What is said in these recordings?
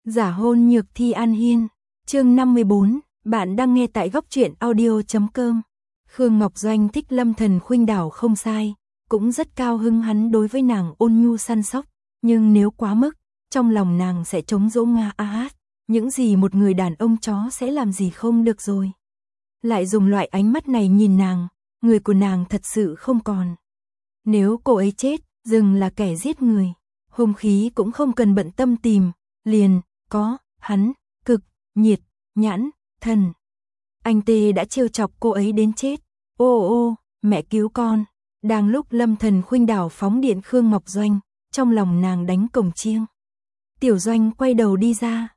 Giả hôn nhược thi An Hiên, chương 54, bạn đang nghe tại góc truyện audio.com. Khương Ngọc Doanh thích Lâm Thần Khuynh đảo không sai, cũng rất cao hứng hắn đối với nàng ôn nhu săn sóc, nhưng nếu quá mức, trong lòng nàng sẽ trống rỗng nga hát, những gì một người đàn ông chó sẽ làm gì không được rồi. Lại dùng loại ánh mắt này nhìn nàng, người của nàng thật sự không còn. Nếu cô ấy chết, rừng là kẻ giết người, hung khí cũng không cần bận tâm tìm, liền có hắn, cực, nhiệt, nhãn, thần. Anh Tê đã trêu chọc cô ấy đến chết. Ô, mẹ cứu con. Đang lúc Lâm Thần Khuynh đảo phóng điện Khương Ngọc Doanh, trong lòng nàng đánh cổng chiêng. Tiểu Doanh quay đầu đi ra.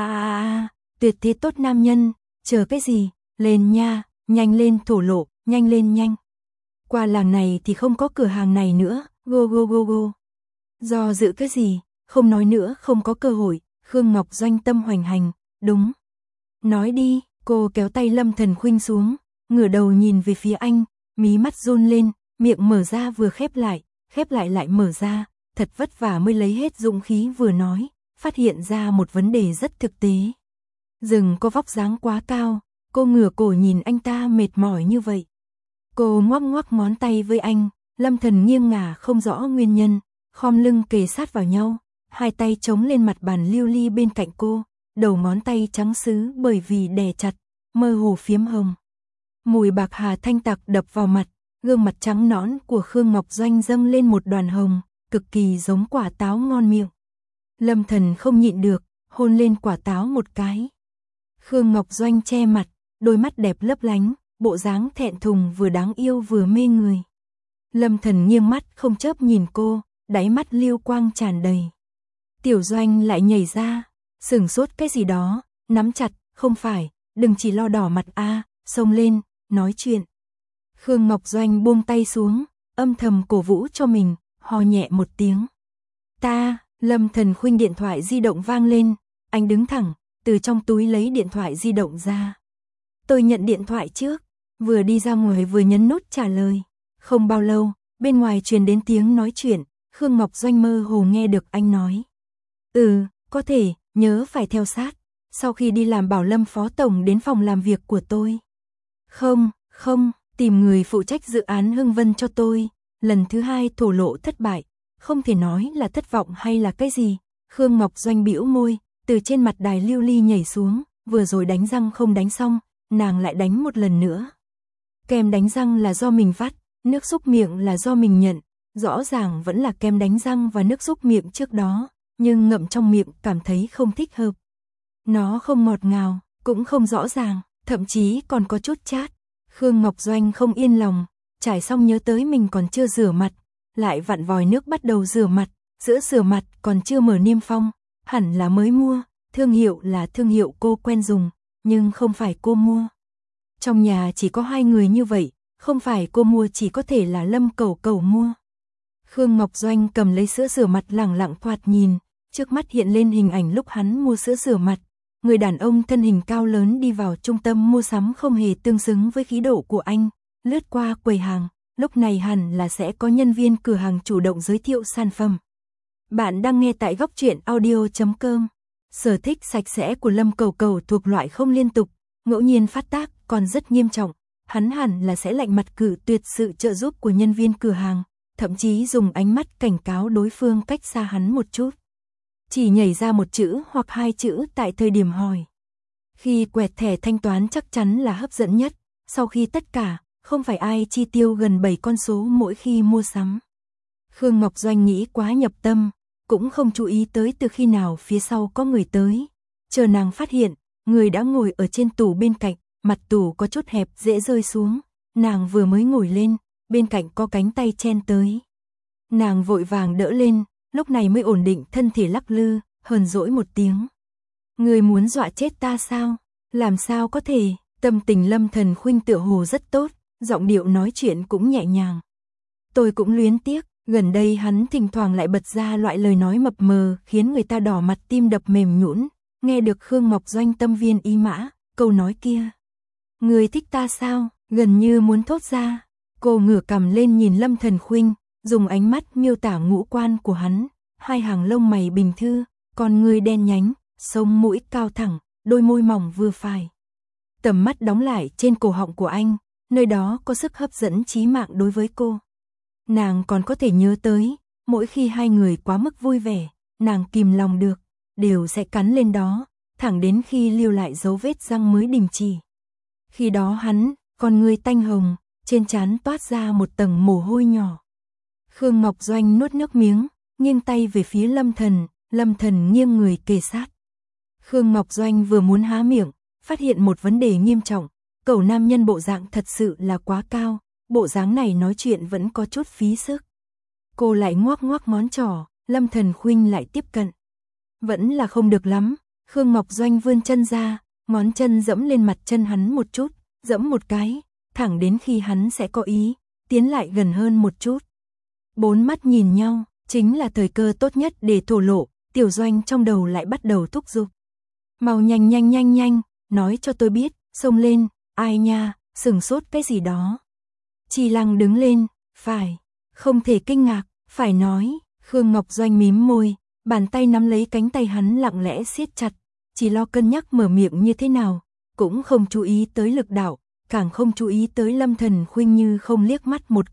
Tuyệt thế tốt nam nhân, chờ cái gì, lên nha, nhanh lên thổ lộ, nhanh lên nhanh. Qua làng này thì không có cửa hàng này nữa, go. Do dự cái gì, không nói nữa, không có cơ hội. Khương Ngọc Doanh tâm hoành hành, đúng. Nói đi, cô kéo tay Lâm Thần Khuynh xuống, ngửa đầu nhìn về phía anh, mí mắt run lên, miệng mở ra vừa khép lại lại mở ra, thật vất vả mới lấy hết dũng khí vừa nói, phát hiện ra một vấn đề rất thực tế. Rừng có vóc dáng quá cao, cô ngửa cổ nhìn anh ta mệt mỏi như vậy. Cô ngoắc ngón tay với anh, Lâm Thần nghiêng ngả không rõ nguyên nhân, khom lưng kề sát vào nhau, hai tay chống lên mặt bàn lưu ly bên cạnh cô, đầu ngón tay trắng sứ bởi vì đè chặt, mơ hồ phiếm hồng. Mùi bạc hà thanh tạc đập vào mặt, gương mặt trắng nõn của Khương Ngọc Doanh dâng lên một đoàn hồng, cực kỳ giống quả táo ngon miệng. Lâm Thần không nhịn được, hôn lên quả táo một cái. Khương Ngọc Doanh che mặt, đôi mắt đẹp lấp lánh, bộ dáng thẹn thùng vừa đáng yêu vừa mê người. Lâm Thần nghiêng mắt không chớp nhìn cô, đáy mắt lưu quang tràn đầy. Tiểu Doanh lại nhảy ra, sửng sốt cái gì đó, nắm chặt, không phải, đừng chỉ lo đỏ mặt xông lên, nói chuyện. Khương Ngọc Doanh buông tay xuống, âm thầm cổ vũ cho mình, ho nhẹ một tiếng. Lâm Thần Khuynh điện thoại di động vang lên, anh đứng thẳng, từ trong túi lấy điện thoại di động ra. Tôi nhận điện thoại trước, vừa đi ra ngoài vừa nhấn nút trả lời. Không bao lâu, bên ngoài truyền đến tiếng nói chuyện, Khương Ngọc Doanh mơ hồ nghe được anh nói. Có thể, nhớ phải theo sát, sau khi đi làm bảo Lâm phó tổng đến phòng làm việc của tôi. Không, tìm người phụ trách dự án Hưng Vân cho tôi. Lần thứ hai thổ lộ thất bại, không thể nói là thất vọng hay là cái gì. Khương Ngọc Doanh bĩu môi, từ trên mặt đài lưu ly nhảy xuống, vừa rồi đánh răng không đánh xong, nàng lại đánh một lần nữa. Kem đánh răng là do mình vắt, nước xúc miệng là do mình nhận, rõ ràng vẫn là kem đánh răng và nước xúc miệng trước đó, nhưng ngậm trong miệng cảm thấy không thích hợp. Nó không ngọt ngào, cũng không rõ ràng, thậm chí còn có chút chát. Khương Ngọc Doanh không yên lòng, trải xong nhớ tới mình còn chưa rửa mặt, lại vặn vòi nước bắt đầu rửa mặt, giữa rửa mặt còn chưa mở niêm phong, hẳn là mới mua, thương hiệu là thương hiệu cô quen dùng, nhưng không phải cô mua. Trong nhà chỉ có hai người như vậy, không phải cô mua chỉ có thể là Lâm Cẩu mua. Khương Ngọc Doanh cầm lấy sữa rửa mặt lẳng lặng thoạt nhìn, trước mắt hiện lên hình ảnh lúc hắn mua sữa rửa mặt. Người đàn ông thân hình cao lớn đi vào trung tâm mua sắm không hề tương xứng với khí độ của anh, lướt qua quầy hàng, lúc này hẳn là sẽ có nhân viên cửa hàng chủ động giới thiệu sản phẩm. Bạn đang nghe tại góc truyện audio.com. Sở thích sạch sẽ của Lâm Cẩu thuộc loại không liên tục, ngẫu nhiên phát tác còn rất nghiêm trọng, hắn hẳn là sẽ lạnh mặt cự tuyệt sự trợ giúp của nhân viên cửa hàng, thậm chí dùng ánh mắt cảnh cáo đối phương cách xa hắn một chút. Chỉ nhảy ra một chữ hoặc hai chữ tại thời điểm hỏi. Khi quẹt thẻ thanh toán chắc chắn là hấp dẫn nhất, sau khi tất cả, không phải ai chi tiêu gần 7 con số mỗi khi mua sắm. Khương Ngọc Doanh nghĩ quá nhập tâm, cũng không chú ý tới từ khi nào phía sau có người tới. Chờ nàng phát hiện, người đã ngồi ở trên tủ bên cạnh, mặt tủ có chút hẹp dễ rơi xuống. Nàng vừa mới ngồi lên, bên cạnh có cánh tay chen tới. Nàng vội vàng đỡ lên, lúc này mới ổn định thân thể lắc lư, hờn dỗi một tiếng. Người muốn dọa chết ta sao? Làm sao có thể? Tâm tình Lâm Thần Khuynh tựa hồ rất tốt, giọng điệu nói chuyện cũng nhẹ nhàng. Tôi cũng luyến tiếc, gần đây hắn thỉnh thoảng lại bật ra loại lời nói mập mờ khiến người ta đỏ mặt tim đập mềm nhũn. Nghe được Khương Ngọc Doanh tâm viên ý mã, câu nói kia. Người thích ta sao? Gần như muốn thốt ra. Cô ngửa cằm lên nhìn Lâm Thần Khuynh, dùng ánh mắt miêu tả ngũ quan của hắn, hai hàng lông mày bình thư, con ngươi đen nhánh, sống mũi cao thẳng, đôi môi mỏng vừa phải. Tầm mắt đóng lại trên cổ họng của anh, nơi đó có sức hấp dẫn chí mạng đối với cô. Nàng còn có thể nhớ tới, mỗi khi hai người quá mức vui vẻ, nàng kìm lòng được, đều sẽ cắn lên đó, thẳng đến khi lưu lại dấu vết răng mới đình chỉ. Khi đó hắn, con người tanh hồng, trên trán toát ra một tầng mồ hôi nhỏ. Khương Ngọc Doanh nuốt nước miếng, nghiêng tay về phía Lâm Thần nghiêng người kề sát. Khương Ngọc Doanh vừa muốn há miệng, phát hiện một vấn đề nghiêm trọng, cậu nam nhân bộ dạng thật sự là quá cao, bộ dáng này nói chuyện vẫn có chút phí sức. Cô lại ngoác ngoác ngón trỏ, Lâm Thần Khuynh lại tiếp cận. Vẫn là không được lắm, Khương Ngọc Doanh vươn chân ra, ngón chân dẫm lên mặt chân hắn một chút, dẫm một cái, thẳng đến khi hắn sẽ có ý, tiến lại gần hơn một chút. Bốn mắt nhìn nhau, chính là thời cơ tốt nhất để thổ lộ, Tiểu Doanh trong đầu lại bắt đầu thúc giục. Mau nhanh, nói cho tôi biết, xông lên, ai nha, sừng sốt cái gì đó. Chi Lăng đứng lên, phải, không thể kinh ngạc, phải nói, Khương Ngọc Doanh mím môi, bàn tay nắm lấy cánh tay hắn lặng lẽ siết chặt, chỉ lo cân nhắc mở miệng như thế nào, cũng không chú ý tới lực đạo, càng không chú ý tới Lâm Thần Khuynh như không liếc mắt một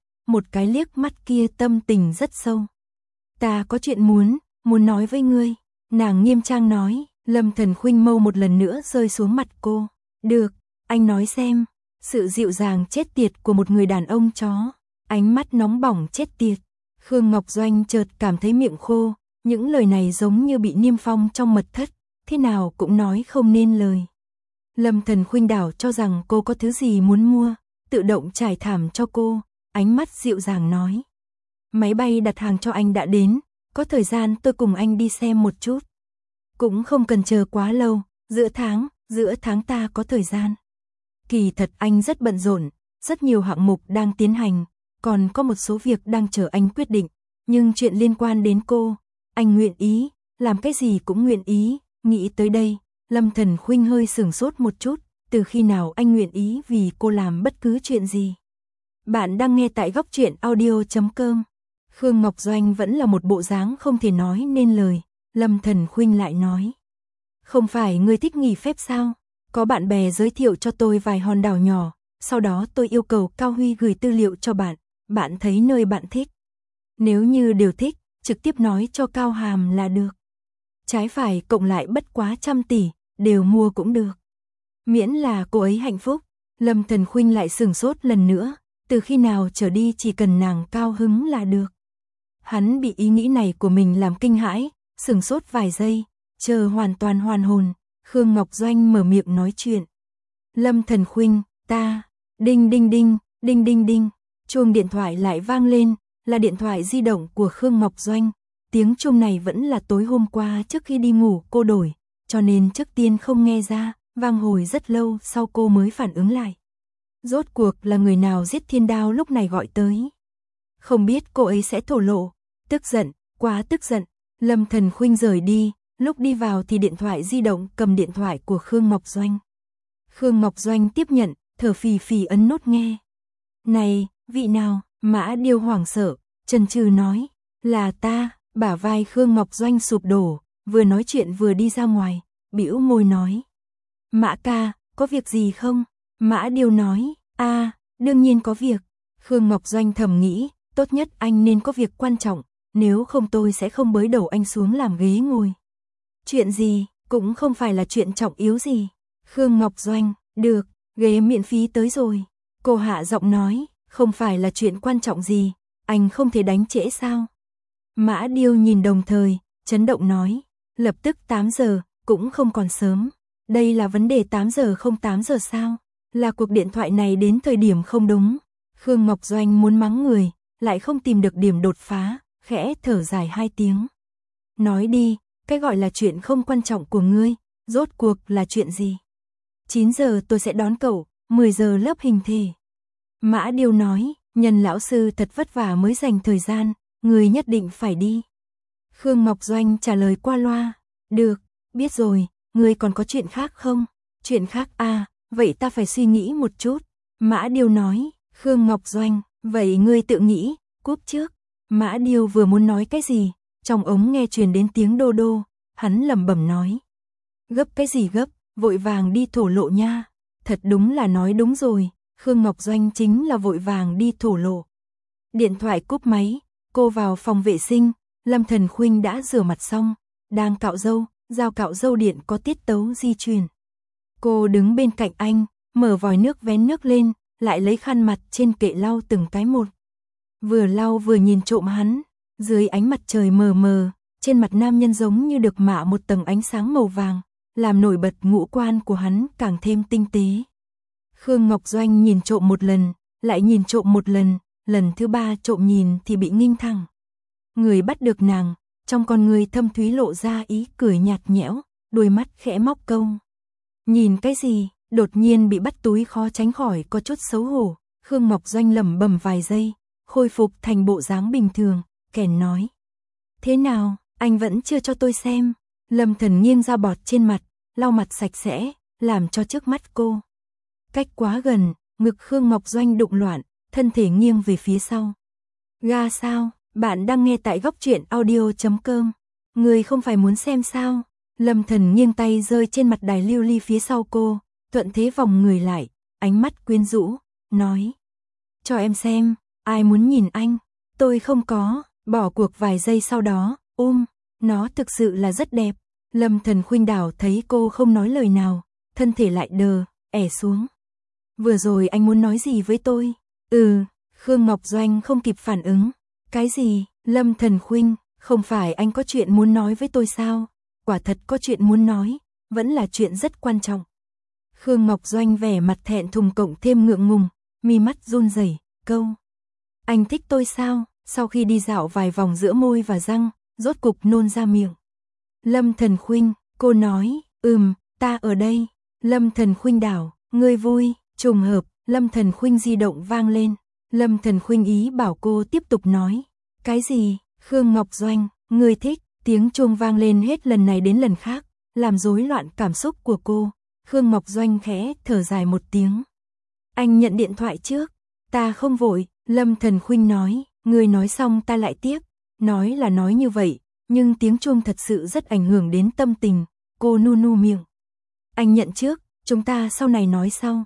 cái liếc mắt kia tâm tình rất sâu. Ta có chuyện muốn nói với ngươi, nàng nghiêm trang nói. Lâm Thần Khuynh mâu một lần nữa rơi xuống mặt cô. Được, anh nói xem. Sự dịu dàng chết tiệt của một người đàn ông chó. Ánh mắt nóng bỏng chết tiệt. Khương Ngọc Doanh chợt cảm thấy miệng khô. Những lời này giống như bị niêm phong trong mật thất. Thế nào cũng nói không nên lời. Lâm Thần Khuynh đảo cho rằng cô có thứ gì muốn mua. Tự động trải thảm cho cô. Ánh mắt dịu dàng nói. Máy bay đặt hàng cho anh đã đến. Có thời gian tôi cùng anh đi xem một chút. Cũng không cần chờ quá lâu, giữa tháng ta có thời gian. Kỳ thật anh rất bận rộn, rất nhiều hạng mục đang tiến hành, còn có một số việc đang chờ anh quyết định, nhưng chuyện liên quan đến cô, anh nguyện ý, làm cái gì cũng nguyện ý. Nghĩ tới đây, Lâm Thần Khuynh hơi sửng sốt một chút, từ khi nào anh nguyện ý vì cô làm bất cứ chuyện gì. Bạn đang nghe tại Góc Truyện Audio.com. Khương Ngọc Doanh vẫn là một bộ dáng không thể nói nên lời. Lâm Thần Khuynh lại nói. Không phải ngươi thích nghỉ phép sao? Có bạn bè giới thiệu cho tôi vài hòn đảo nhỏ, sau đó tôi yêu cầu Cao Huy gửi tư liệu cho bạn, bạn thấy nơi bạn thích. Nếu như đều thích, trực tiếp nói cho Cao Hàm là được. Trái phải cộng lại bất quá 100 tỷ, đều mua cũng được. Miễn là cô ấy hạnh phúc. Lâm Thần Khuynh lại sửng sốt lần nữa, từ khi nào trở đi chỉ cần nàng cao hứng là được. Hắn bị ý nghĩ này của mình làm kinh hãi, sửng sốt vài giây, chờ hoàn toàn hoàn hồn, Khương Ngọc Doanh mở miệng nói chuyện. Lâm Thần Khuynh, ta, đinh đinh đinh, chuông điện thoại lại vang lên, là điện thoại di động của Khương Ngọc Doanh. Tiếng chuông này vẫn là tối hôm qua trước khi đi ngủ cô đổi, cho nên trước tiên không nghe ra, vang hồi rất lâu sau cô mới phản ứng lại. Rốt cuộc là người nào giết Thiên Đao lúc này gọi tới. Không biết cô ấy sẽ thổ lộ, tức giận, quá tức giận. Lâm Thần Khuynh rời đi, lúc đi vào thì điện thoại di động cầm điện thoại của Khương Ngọc Doanh. Khương Ngọc Doanh tiếp nhận, thở phì phì ấn nút nghe. Này, vị nào? Mã Điêu hoảng sợ, chần chừ nói, là ta. Bả vai Khương Ngọc Doanh sụp đổ, vừa nói chuyện vừa đi ra ngoài, bĩu môi nói. Mã ca, có việc gì không? Mã Điêu nói, đương nhiên có việc. Khương Ngọc Doanh thầm nghĩ, tốt nhất anh nên có việc quan trọng, nếu không tôi sẽ không bới đầu anh xuống làm ghế ngồi. Chuyện gì, cũng không phải là chuyện trọng yếu gì. Khương Ngọc Doanh, được, ghế miễn phí tới rồi. Cô hạ giọng nói, không phải là chuyện quan trọng gì, anh không thể đánh trễ sao? Mã Điêu nhìn đồng thời, chấn động nói, lập tức 8 giờ, cũng không còn sớm. Đây là vấn đề 8 giờ không 8 giờ sao? Là cuộc điện thoại này đến thời điểm không đúng. Khương Ngọc Doanh muốn mắng người, lại không tìm được điểm đột phá, khẽ thở dài 2 tiếng. Nói đi, cái gọi là chuyện không quan trọng của ngươi, rốt cuộc là chuyện gì? 9 giờ tôi sẽ đón cậu, 10 giờ lớp hình thể. Mã Điêu nói, Nhân lão sư thật vất vả mới dành thời gian, người nhất định phải đi. Khương Ngọc Doanh trả lời qua loa, được, biết rồi, ngươi còn có chuyện khác không? Chuyện khác vậy ta phải suy nghĩ một chút. Mã Điêu nói, Khương Ngọc Doanh, vậy ngươi tự nghĩ, cúp trước. Mã Điêu vừa muốn nói cái gì, trong ống nghe truyền đến tiếng đô đô, hắn lẩm bẩm nói. Gấp cái gì gấp, vội vàng đi thổ lộ nha. Thật đúng là nói đúng rồi, Khương Ngọc Doanh chính là vội vàng đi thổ lộ. Điện thoại cúp máy, cô vào phòng vệ sinh, Lâm Thần Khuynh đã rửa mặt xong, đang cạo râu, dao cạo râu điện có tiết tấu di chuyển. Cô đứng bên cạnh anh, mở vòi nước vén nước lên, lại lấy khăn mặt trên kệ lau từng cái một. Vừa lau vừa nhìn trộm hắn, dưới ánh mặt trời mờ mờ, trên mặt nam nhân giống như được mạ một tầng ánh sáng màu vàng, làm nổi bật ngũ quan của hắn càng thêm tinh tế. Khương Ngọc Doanh nhìn trộm một lần, lại nhìn trộm một lần, lần thứ ba trộm nhìn thì bị nghinh thẳng. Người bắt được nàng, trong con người thâm thúy lộ ra ý cười nhạt nhẽo, đôi mắt khẽ móc câu. Nhìn cái gì, đột nhiên bị bắt túi khó tránh khỏi có chút xấu hổ. Khương Ngọc Doanh lẩm bẩm vài giây, khôi phục thành bộ dáng bình thường, kèn nói. Thế nào, anh vẫn chưa cho tôi xem. Lâm Thần nghiêng ra bọt trên mặt, lau mặt sạch sẽ, làm cho trước mắt cô. Cách quá gần, ngực Khương Ngọc Doanh đụng loạn, thân thể nghiêng về phía sau. Ga sao, bạn đang nghe tại góc truyện audio.com. Người không phải muốn xem sao? Lâm Thần nghiêng tay rơi trên mặt đài lưu ly phía sau cô, thuận thế vòng người lại, ánh mắt quyến rũ, nói. Cho em xem, ai muốn nhìn anh? Tôi không có, bỏ cuộc vài giây sau đó, nó thực sự là rất đẹp. Lâm Thần khuynh đảo thấy cô không nói lời nào, thân thể lại đờ, ẻ xuống. Vừa rồi anh muốn nói gì với tôi? Khương Ngọc Doanh không kịp phản ứng. Cái gì? Lâm Thần khuynh, không phải anh có chuyện muốn nói với tôi sao? Quả thật có chuyện muốn nói, vẫn là chuyện rất quan trọng. Khương Ngọc Doanh vẻ mặt thẹn thùng cộng thêm ngượng ngùng, mi mắt run rẩy, câu. Anh thích tôi sao? Sau khi đi dạo vài vòng giữa môi và răng, rốt cục nôn ra miệng. Lâm Thần khuynh, cô nói, ta ở đây. Lâm Thần khuynh đảo, ngươi vui, trùng hợp, Lâm Thần khuynh di động vang lên. Lâm Thần khuynh ý bảo cô tiếp tục nói. Cái gì? Khương Ngọc Doanh, ngươi thích. Tiếng chuông vang lên hết lần này đến lần khác, làm rối loạn cảm xúc của cô. Khương Ngọc Doanh khẽ thở dài một tiếng. Anh nhận điện thoại trước. Ta không vội, Lâm Thần khuynh nói. Ngươi nói xong ta lại tiếp. Nói là nói như vậy, nhưng tiếng chuông thật sự rất ảnh hưởng đến tâm tình. Cô nu miệng. Anh nhận trước, chúng ta sau này nói sau.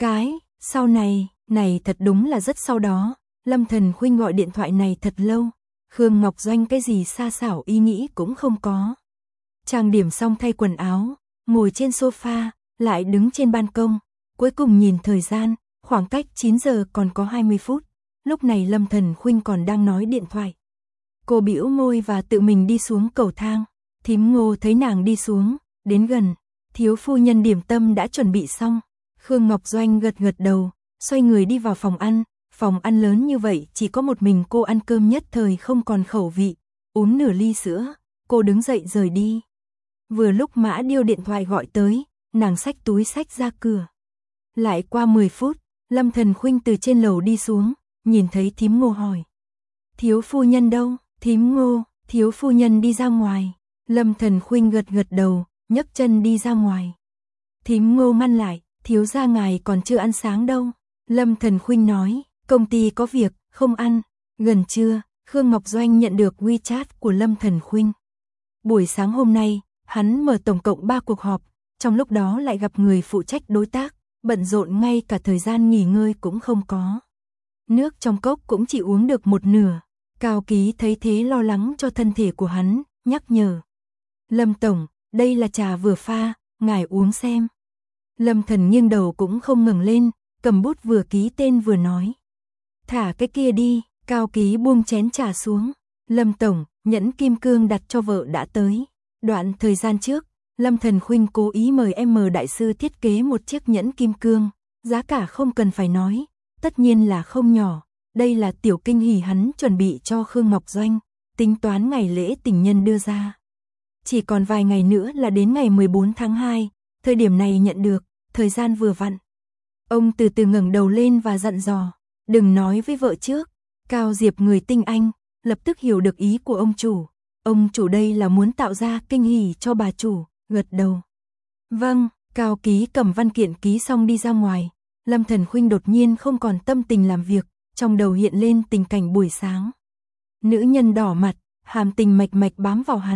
Sau này, này thật đúng là rất sau đó. Lâm Thần khuynh gọi điện thoại này thật lâu. Khương Ngọc Doanh cái gì xa xảo ý nghĩ cũng không có. Trang điểm xong thay quần áo, ngồi trên sofa, lại đứng trên ban công, cuối cùng nhìn thời gian, khoảng cách 9 giờ còn có 20 phút. Lúc này Lâm Thần khuynh còn đang nói điện thoại. Cô bĩu môi và tự mình đi xuống cầu thang. Thím Ngô thấy nàng đi xuống, đến gần, thiếu phu nhân điểm tâm đã chuẩn bị xong. Khương Ngọc Doanh gật đầu, xoay người đi vào phòng ăn. Phòng ăn lớn như vậy chỉ có một mình cô ăn cơm nhất thời không còn khẩu vị, uống nửa ly sữa, cô đứng dậy rời đi. Vừa lúc Mã Điêu điện thoại gọi tới, nàng xách túi xách ra cửa. Lại qua 10 phút, Lâm Thần khuynh từ trên lầu đi xuống, nhìn thấy thím Ngô hỏi. Thiếu phu nhân đâu? Thím Ngô, thiếu phu nhân đi ra ngoài. Lâm Thần khuynh gật đầu, nhấc chân đi ra ngoài. Thím Ngô ngăn lại, thiếu gia ngài còn chưa ăn sáng đâu. Lâm Thần khuynh nói. Công ty có việc, không ăn. Gần trưa, Khương Ngọc Doanh nhận được WeChat của Lâm Thần khuynh. Buổi sáng hôm nay, hắn mở tổng cộng 3 cuộc họp, trong lúc đó lại gặp người phụ trách đối tác, bận rộn ngay cả thời gian nghỉ ngơi cũng không có. Nước trong cốc cũng chỉ uống được một nửa. Cao Ký thấy thế lo lắng cho thân thể của hắn, nhắc nhở. Lâm Tổng, đây là trà vừa pha, ngài uống xem. Lâm Thần nghiêng đầu cũng không ngẩng lên, cầm bút vừa ký tên vừa nói. Thả cái kia đi. Cao Ký buông chén trà xuống. Lâm Tổng, nhẫn kim cương đặt cho vợ đã tới. Đoạn thời gian trước, Lâm Thần khuynh cố ý mời đại sư thiết kế một chiếc nhẫn kim cương. Giá cả không cần phải nói, tất nhiên là không nhỏ. Đây là tiểu kinh hỉ hắn chuẩn bị cho Khương Ngọc Doanh, tính toán ngày lễ tình nhân đưa ra. Chỉ còn vài ngày nữa là đến ngày 14 tháng 2, thời điểm này nhận được, thời gian vừa vặn. Ông từ từ ngẩng đầu lên và dặn dò. Đừng nói với vợ trước. Cao Diệp người tinh anh, lập tức hiểu được ý của ông chủ. Ông chủ đây là muốn tạo ra kinh hỉ cho bà chủ, gật đầu. Vâng, Cao Ký cầm văn kiện ký xong đi ra ngoài. Lâm Thần khuynh đột nhiên không còn tâm tình làm việc, trong đầu hiện lên tình cảnh buổi sáng. Nữ nhân đỏ mặt, hàm tình mạch bám vào hắn,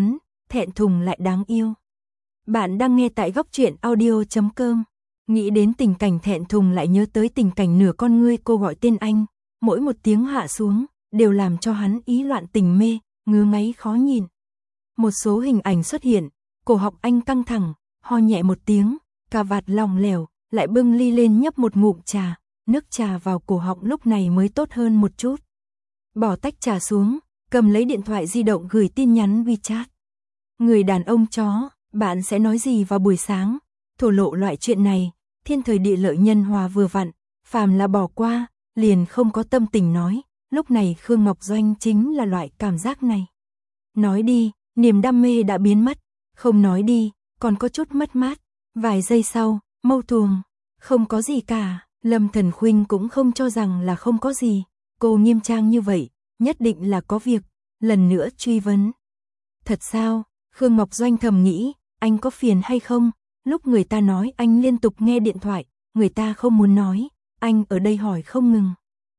thẹn thùng lại đáng yêu. Bạn đang nghe tại góc truyện audio.com. Nghĩ đến tình cảnh thẹn thùng lại nhớ tới tình cảnh nửa con ngươi cô gọi tên anh, mỗi một tiếng hạ xuống, đều làm cho hắn ý loạn tình mê, ngứa ngáy khó nhìn. Một số hình ảnh xuất hiện, cổ họng anh căng thẳng, ho nhẹ một tiếng, cà vạt lỏng lẻo, lại bưng ly lên nhấp một ngụm trà, nước trà vào cổ họng lúc này mới tốt hơn một chút. Bỏ tách trà xuống, cầm lấy điện thoại di động gửi tin nhắn WeChat. Người đàn ông chó, bạn sẽ nói gì vào buổi sáng? Thổ lộ loại chuyện này, thiên thời địa lợi nhân hòa vừa vặn, phàm là bỏ qua, liền không có tâm tình nói, lúc này Khương Ngọc Doanh chính là loại cảm giác này. Nói đi, niềm đam mê đã biến mất, không nói đi, còn có chút mất mát, vài giây sau, mâu thuẫn, không có gì cả, Lâm Thần Khuynh cũng không cho rằng là không có gì, cô nghiêm trang như vậy, nhất định là có việc, lần nữa truy vấn. Thật sao? Khương Ngọc Doanh thầm nghĩ, anh có phiền hay không? Lúc người ta nói anh liên tục nghe điện thoại, người ta không muốn nói, anh ở đây hỏi không ngừng.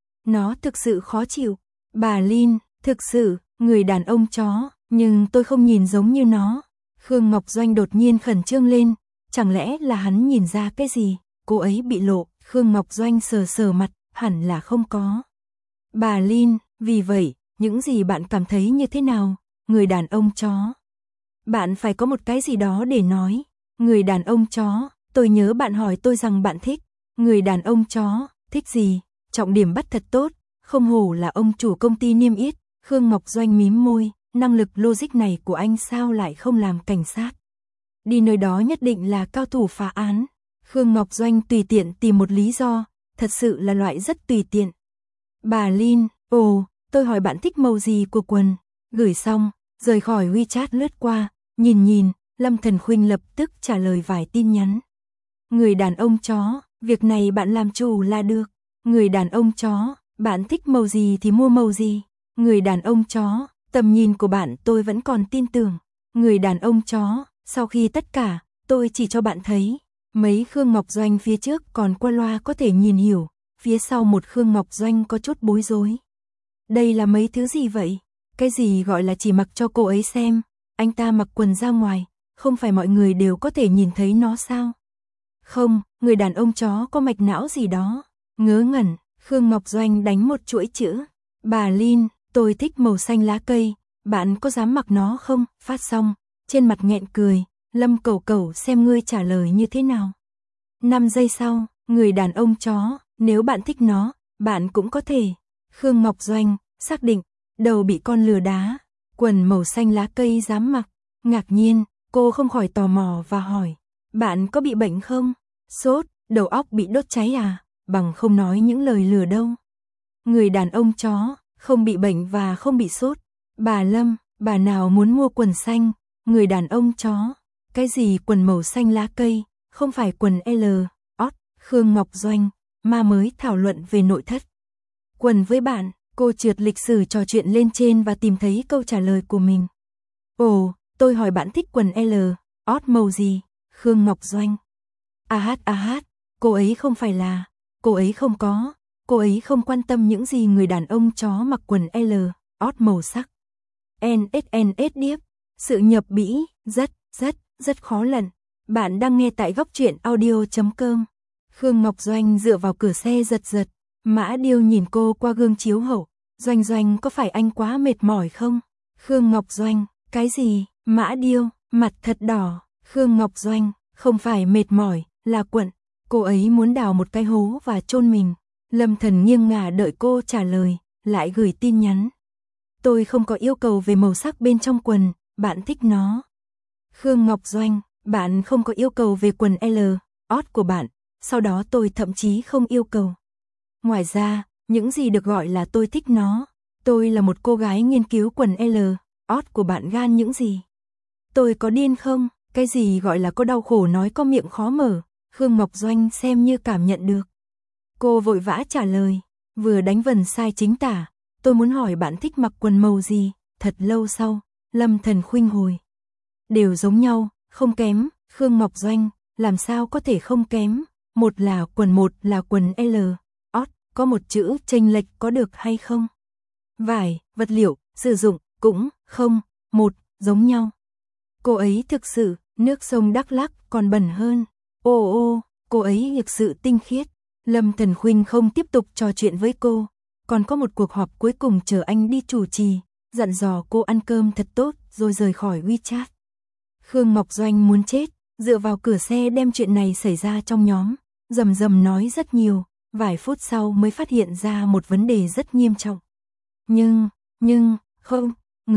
Nó thực sự khó chịu. Bà Lin, thực sự, người đàn ông chó, nhưng tôi không nhìn giống như nó. Khương Ngọc Doanh đột nhiên khẩn trương lên, chẳng lẽ là hắn nhìn ra cái gì? Cô ấy bị lộ, Khương Ngọc Doanh sờ sờ mặt, hẳn là không có. Bà Lin, vì vậy, những gì bạn cảm thấy như thế nào? Người đàn ông chó. Bạn phải có một cái gì đó để nói. Người đàn ông chó, tôi nhớ bạn hỏi tôi rằng bạn thích. Người đàn ông chó, thích gì? Trọng điểm bắt thật tốt, không hổ là ông chủ công ty niêm yết. Khương Ngọc Doanh mím môi, năng lực logic này của anh sao lại không làm cảnh sát? Đi nơi đó nhất định là cao thủ phá án. Khương Ngọc Doanh tùy tiện tìm một lý do, thật sự là loại rất tùy tiện. Bà Lin, ồ, tôi hỏi bạn thích màu gì của quần. Gửi xong, rời khỏi WeChat lướt qua, nhìn, Lâm Thần Khuynh lập tức trả lời vài tin nhắn. Người đàn ông chó, việc này bạn làm chủ là được. Người đàn ông chó, bạn thích màu gì thì mua màu gì. Người đàn ông chó, tầm nhìn của bạn tôi vẫn còn tin tưởng. Người đàn ông chó, sau khi tất cả, tôi chỉ cho bạn thấy. Mấy Khương Ngọc Doanh phía trước còn qua loa có thể nhìn hiểu, phía sau một Khương Ngọc Doanh có chút bối rối. Đây là mấy thứ gì vậy? Cái gì gọi là chỉ mặc cho cô ấy xem? Anh ta mặc quần ra ngoài, không phải mọi người đều có thể nhìn thấy nó sao? Không, người đàn ông chó có mạch não gì đó. Ngớ ngẩn, Khương Ngọc Doanh đánh một chuỗi chữ. Bà Lin, tôi thích màu xanh lá cây, bạn có dám mặc nó không? Phát xong, trên mặt nghẹn cười, Lâm Cẩu Cẩu xem ngươi trả lời như thế nào. 5 giây sau, người đàn ông chó, nếu bạn thích nó, bạn cũng có thể. Khương Ngọc Doanh, xác định, đầu bị con lừa đá, quần màu xanh lá cây dám mặc. Ngạc nhiên, cô không khỏi tò mò và hỏi, bạn có bị bệnh không? Sốt, đầu óc bị đốt cháy à? Bằng không nói những lời lừa đâu. Người đàn ông chó, không bị bệnh và không bị sốt. Bà Lâm, bà nào muốn mua quần xanh? Người đàn ông chó, cái gì quần màu xanh lá cây, không phải quần L, ót, Khương Ngọc Doanh, ma mới thảo luận về nội thất. Quần với bạn, cô trượt lịch sử trò chuyện lên trên và tìm thấy câu trả lời của mình. Ồ, tôi hỏi bạn thích quần L, ót màu gì? Khương Ngọc Doanh. Cô ấy không phải là, cô ấy không có, cô ấy không quan tâm những gì người đàn ông chó mặc quần L, ót màu sắc. NSNS điếc, sự nhập bĩ, rất khó lần. Bạn đang nghe tại góc truyện audio.com. Khương Ngọc Doanh dựa vào cửa xe giật. Mã Điêu nhìn cô qua gương chiếu hậu. Doanh có phải anh quá mệt mỏi không? Khương Ngọc Doanh, cái gì? Mã Điêu, mặt thật đỏ. Khương Ngọc Doanh, không phải mệt mỏi, là quận. Cô ấy muốn đào một cái hố và chôn mình. Lâm Thần nghiêng ngả đợi cô trả lời, lại gửi tin nhắn. Tôi không có yêu cầu về màu sắc bên trong quần, bạn thích nó. Khương Ngọc Doanh, bạn không có yêu cầu về quần L, ót của bạn, sau đó tôi thậm chí không yêu cầu. Ngoài ra, những gì được gọi là tôi thích nó, tôi là một cô gái nghiên cứu quần L, ót của bạn gan những gì. Tôi có điên không? Cái gì gọi là có đau khổ nói có miệng khó mở, Khương Ngọc Doanh xem như cảm nhận được. Cô vội vã trả lời, vừa đánh vần sai chính tả, tôi muốn hỏi bạn thích mặc quần màu gì. Thật lâu sau, Lâm Thần Khuynh hồi. Đều giống nhau, không kém. Khương Ngọc Doanh, làm sao có thể không kém? Một là quần L, ót, có một chữ chênh lệch có được hay không? Vải, vật liệu, sử dụng, cũng không, giống nhau. cô ấy thực sự, nước sông Đắk Lắk còn bẩn hơn. Ô ô, cô ấy thực sự tinh khiết. Lâm Thần Khuynh không tiếp tục trò chuyện với cô, còn có một cuộc họp cuối cùng chờ anh đi chủ trì, dặn dò cô ăn cơm thật tốt rồi rời khỏi WeChat. Khương Ngọc Doanh muốn chết, dựa vào cửa xe đem chuyện này xảy ra trong nhóm, rầm rầm nói rất nhiều, vài phút sau mới phát hiện ra một vấn đề rất nghiêm trọng. Nhưng, không,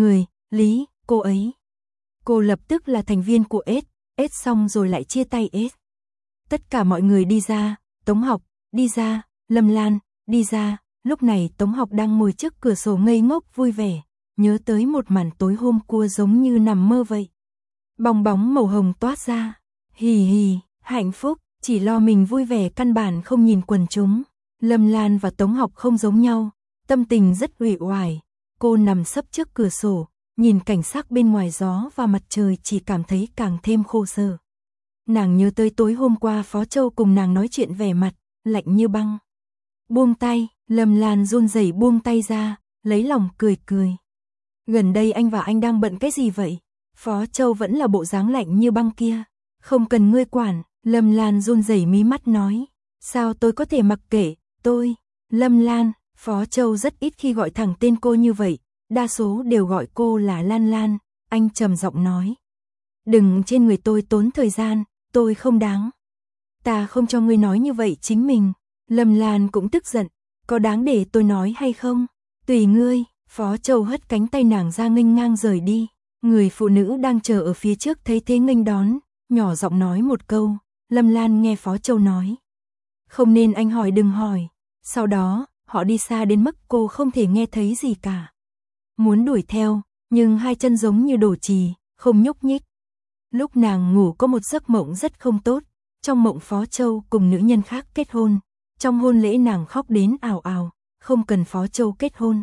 Lý, cô ấy. Cô lập tức là thành viên của S xong rồi lại chia tay S. Tất cả mọi người đi ra, Tống Học, đi ra, Lâm Lan, đi ra, lúc này Tống Học đang ngồi trước cửa sổ ngây ngốc vui vẻ, nhớ tới một màn tối hôm qua giống như nằm mơ vậy. Bong bóng màu hồng toát ra, hì, hạnh phúc, chỉ lo mình vui vẻ căn bản không nhìn quần chúng. Lâm Lan và Tống Học không giống nhau, tâm tình rất uể oải, cô nằm sấp trước cửa sổ, nhìn cảnh sắc bên ngoài gió và mặt trời chỉ cảm thấy càng thêm khô sở. Nàng nhớ tới tối hôm qua Phó Châu cùng nàng nói chuyện vẻ mặt lạnh như băng. Buông tay, Lâm Lan run rẩy buông tay ra, lấy lòng cười. Gần đây anh và anh đang bận cái gì vậy? Phó Châu vẫn là bộ dáng lạnh như băng kia. Không cần ngươi quản, Lâm Lan run rẩy mí mắt nói. Sao tôi có thể mặc kệ, tôi, Lâm Lan, Phó Châu rất ít khi gọi thẳng tên cô như vậy, đa số đều gọi cô là Lan Lan, anh trầm giọng nói. Đừng trên người tôi tốn thời gian, tôi không đáng. Ta không cho ngươi nói như vậy chính mình. Lâm Lan cũng tức giận, có đáng để tôi nói hay không? Tùy ngươi, Phó Châu hất cánh tay nàng ra nghênh ngang rời đi. Người phụ nữ đang chờ ở phía trước thấy thế nghênh đón, nhỏ giọng nói một câu, Lâm Lan nghe Phó Châu nói. Không nên anh hỏi đừng hỏi. Sau đó, họ đi xa đến mức cô không thể nghe thấy gì cả. Muốn đuổi theo, nhưng hai chân giống như đổ chì, không nhúc nhích. Lúc nàng ngủ có một giấc mộng rất không tốt, trong mộng Phó Châu cùng nữ nhân khác kết hôn. Trong hôn lễ nàng khóc đến ào ào, không cần Phó Châu kết hôn.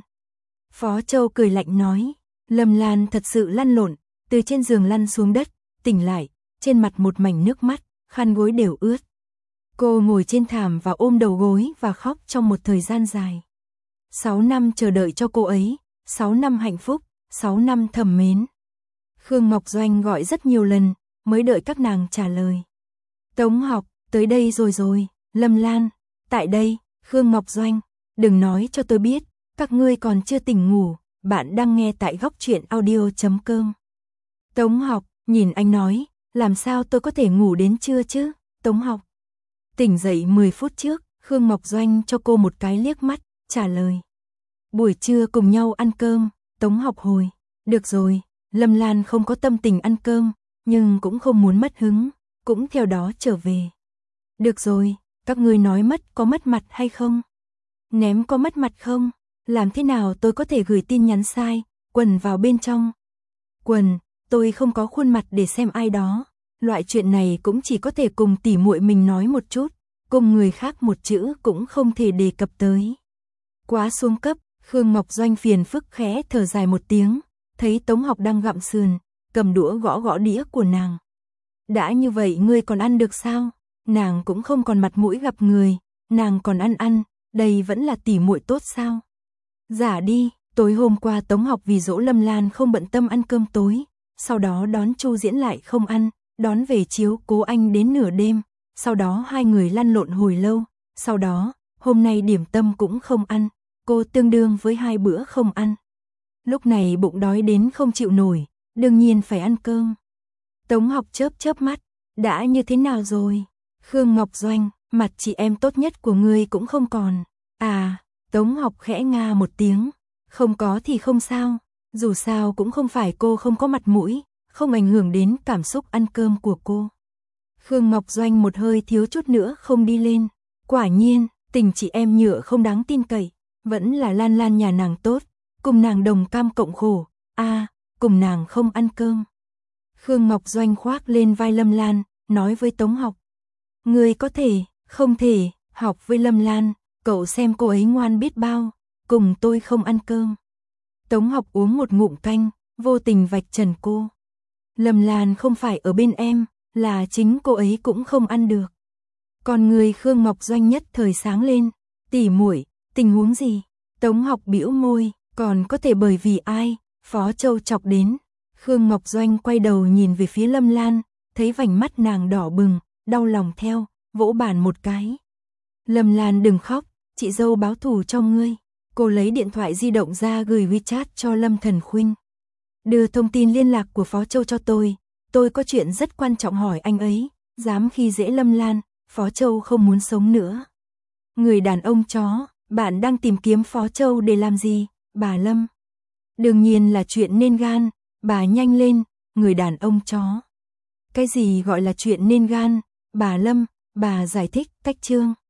Phó Châu cười lạnh nói, Lâm Lan thật sự lăn lộn, từ trên giường lăn xuống đất, tỉnh lại, trên mặt một mảnh nước mắt, khăn gối đều ướt. Cô ngồi trên thảm và ôm đầu gối và khóc trong một thời gian dài. 6 năm chờ đợi cho cô ấy, 6 năm hạnh phúc, 6 năm thầm mến. Khương Ngọc Doanh gọi rất nhiều lần, mới đợi các nàng trả lời. Tống Học, tới đây rồi, Lâm Lan, tại đây, Khương Ngọc Doanh, đừng nói cho tôi biết, các ngươi còn chưa tỉnh ngủ, bạn đang nghe tại góc truyện audio.com. Tống Học, nhìn anh nói, làm sao tôi có thể ngủ đến trưa chứ, Tống Học. Tỉnh dậy 10 phút trước, Khương Ngọc Doanh cho cô một cái liếc mắt, trả lời. Buổi trưa cùng nhau ăn cơm, Tống Học hồi, được rồi, Lâm Lan không có tâm tình ăn cơm, nhưng cũng không muốn mất hứng, cũng theo đó trở về. Được rồi, các ngươi nói mất có mất mặt hay không? Ném có mất mặt không? Làm thế nào tôi có thể gửi tin nhắn sai, quần vào bên trong? Quần, tôi không có khuôn mặt để xem ai đó. Loại chuyện này cũng chỉ có thể cùng tỉ muội mình nói một chút, cùng người khác một chữ cũng không thể đề cập tới. Quá xuống cấp, Khương Ngọc Doanh phiền phức khẽ thở dài một tiếng, thấy Tống Học đang gặm sườn, cầm đũa gõ đĩa của nàng. Đã như vậy ngươi còn ăn được sao? Nàng cũng không còn mặt mũi gặp người, nàng còn ăn, đây vẫn là tỉ muội tốt sao? Giả đi, tối hôm qua Tống Học vì dỗ Lâm Lan không bận tâm ăn cơm tối, sau đó đón Chu Diễn lại không ăn, đón về chiếu cố anh đến nửa đêm, sau đó hai người lăn lộn hồi lâu, sau đó, hôm nay điểm tâm cũng không ăn, cô tương đương với 2 bữa không ăn. Lúc này bụng đói đến không chịu nổi, đương nhiên phải ăn cơm. Tống Học chớp mắt, đã như thế nào rồi? Khương Ngọc Doanh, mặt chị em tốt nhất của ngươi cũng không còn. À, Tống Học khẽ nga một tiếng, không có thì không sao, dù sao cũng không phải cô không có mặt mũi, không ảnh hưởng đến cảm xúc ăn cơm của cô. Khương Ngọc Doanh một hơi thiếu chút nữa không đi lên, quả nhiên, tình chị em nhựa không đáng tin cậy, vẫn là Lan Lan nhà nàng tốt, cùng nàng đồng cam cộng khổ, cùng nàng không ăn cơm. Khương Ngọc Doanh khoác lên vai Lâm Lan, nói với Tống Học. Ngươi có thể, không thể, học với Lâm Lan, cậu xem cô ấy ngoan biết bao, cùng tôi không ăn cơm. Tống Học uống một ngụm canh, vô tình vạch trần cô. Lâm Lan không phải ở bên em, là chính cô ấy cũng không ăn được. Còn người Khương Ngọc Doanh nhất thời sáng lên, tỉ muội, tình huống gì? Tống Học bĩu môi, còn có thể bởi vì ai? Phó Châu chọc đến. Khương Ngọc Doanh quay đầu nhìn về phía Lâm Lan, thấy vành mắt nàng đỏ bừng, đau lòng theo, vỗ bàn một cái. Lâm Lan đừng khóc, chị dâu báo thù cho ngươi. Cô lấy điện thoại di động ra gửi WeChat cho Lâm Thần Khuynh. Đưa thông tin liên lạc của Phó Châu cho tôi có chuyện rất quan trọng hỏi anh ấy, dám khi dễ Lâm Lan, Phó Châu không muốn sống nữa. Người đàn ông chó, bạn đang tìm kiếm Phó Châu để làm gì, bà Lâm? Đương nhiên là chuyện nên gan, bà nhanh lên, người đàn ông chó. Cái gì gọi là chuyện nên gan, bà Lâm, bà giải thích, cách chương.